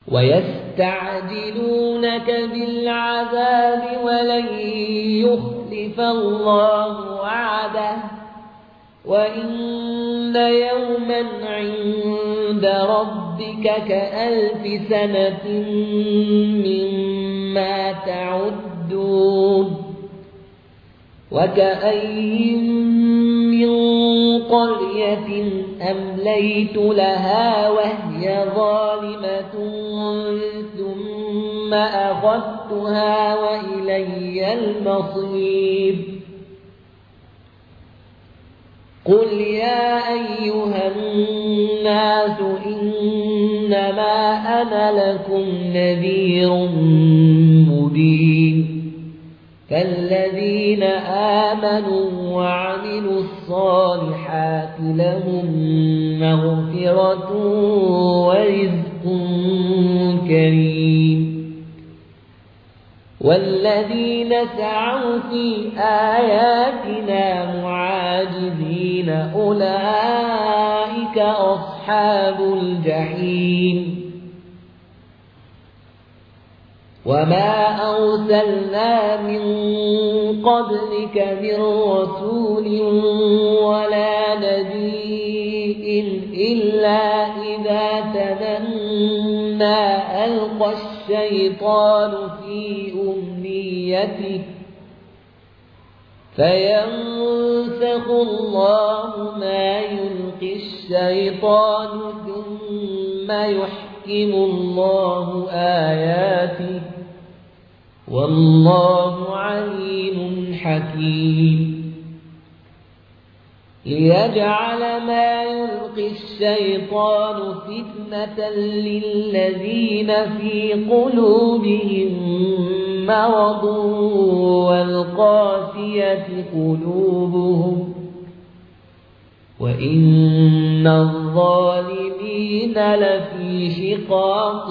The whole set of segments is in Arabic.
ويستعجلونك بالعذاب ولن يخلف الله وعده وإن يوما عند ربك كألف سنة مما تعدون وكأين من قرية أمليت لها وهي ظالمة ثم أخذتها وإلي المصير قل يا أيها الناس إنما أنا لكم نذير مبين فالذين آمنوا وعملوا الصالحات لهم مغفرة ورزق كريم والذين سعوا في آياتنا معاجزين أولئك أصحاب الجحيم وما أرسلنا من قبلك من رسول ولا نبي إلا إذا تمنى ألقى الشيطان في أمنيته فينسخ الله ما يلقي الشيطان ثم يحكم الله آياته والله عليم حكيم ليجعل ما يلقي الشيطان فتنة للذين في قلوبهم مرض والقاسية قلوبهم وإن الظالمين لفي شقاق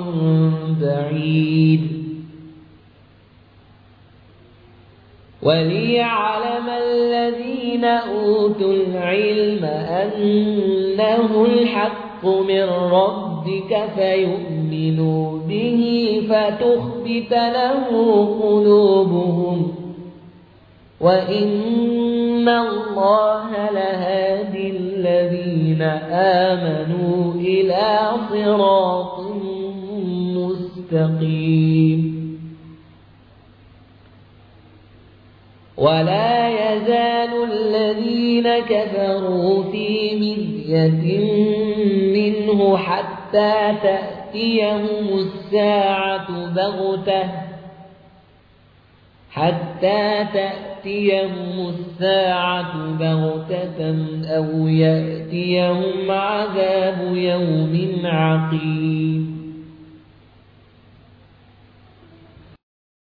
بعيد وليعلم الذين أوتوا العلم أنه الحق من ربك فيؤمنوا به فتخبت له قلوبهم وإن الله لهادي الذين آمنوا إلى صراط مستقيم ولا يزال الذين كفروا في مرية منه حتى تأتيهم الساعة بغتة أو يأتيهم عذاب يوم عقيم